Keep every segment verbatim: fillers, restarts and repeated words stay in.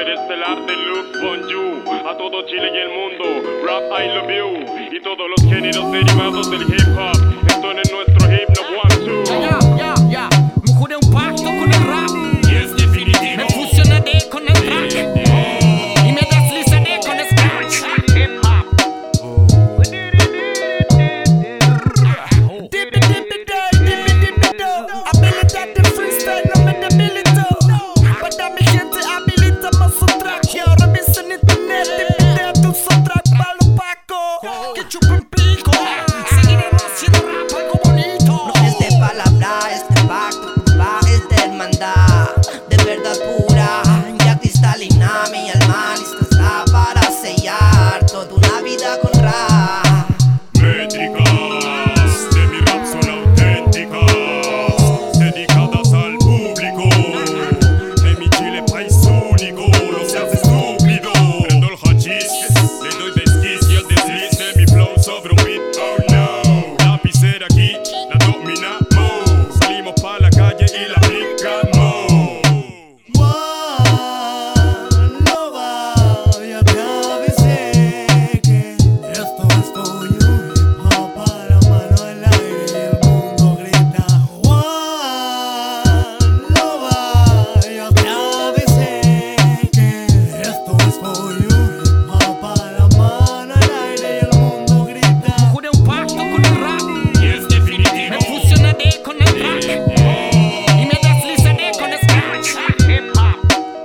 Superestelar Deluxe Bonjour. A todo Chile y el mundo, rap I love you. Y todos los géneros derivados del hip hop. Entonen nuestro himno one, two. Ya, ya, ya, me juré un pacto con el rap. Y es definitivo. Me fusionaré con el track y me deslizaré con scratch. Hip hop. Dippy dippy day, dippy dippy do. Habilidad de freestyle no me debilito. Para mi gente habilitamos un track. Y ahora viste en internet y video un track para lo paco. Que chupen pico. Seguiremos haciendo rap algo bonito. No es de palabra, es de pacto, culpa, es de hermandad, de verdad pura, ya cristalina. Mi alma lista está para sellar toda una vida con rap. Métricas de mi rap son auténticas, dedicadas al público. De mi Chile país único, no seas estúpido. Prendo el hachís, le doy desquicio al desliz de mi flow sobre un beat. Oh no, lapicera aquí, la dominamos. Salimos pa' la calle y la aplicamos. No va, ya te avisé que esto es tuyo. Hip hop para la mano al aire y el mundo grita. No va, ya te avisé que esto es tuyo. Hip hop para la mano al aire y el mundo grita. Me juré un pacto con el rap. Y es definitivo. Me fusionaré con el track y me deslizaré con scratch. Hip hop.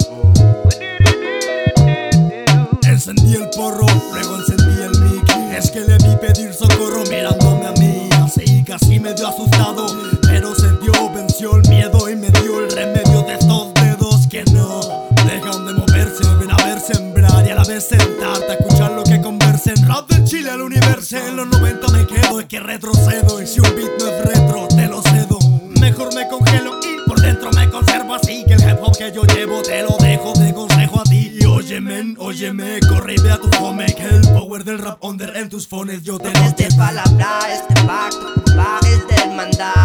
Encendí el porro, luego encendí el mic. Es que le vi pedir socorro mirándome a mí. Así casi medio asustado, pero se dio, venció el miedo y me dio el remedio de estos dedos que no dejan de moverse. Ven a ver sembrar y a la vez sentarte a escuchar lo que conversen. Rap del Chile al universo, en los noventa me quedo, es que retrocedo. Y si un beat no es retro, te lo cedo. Mejor me congelo y por dentro me conservo así. Que el hip hop que yo llevo te lo dejo de consejo a ti. Y óyeme, óyeme, corre y ve a tu home. Que el power del rap under en tus phones yo te No lo es de palabra, es de pacto, culpa, es de hermandad,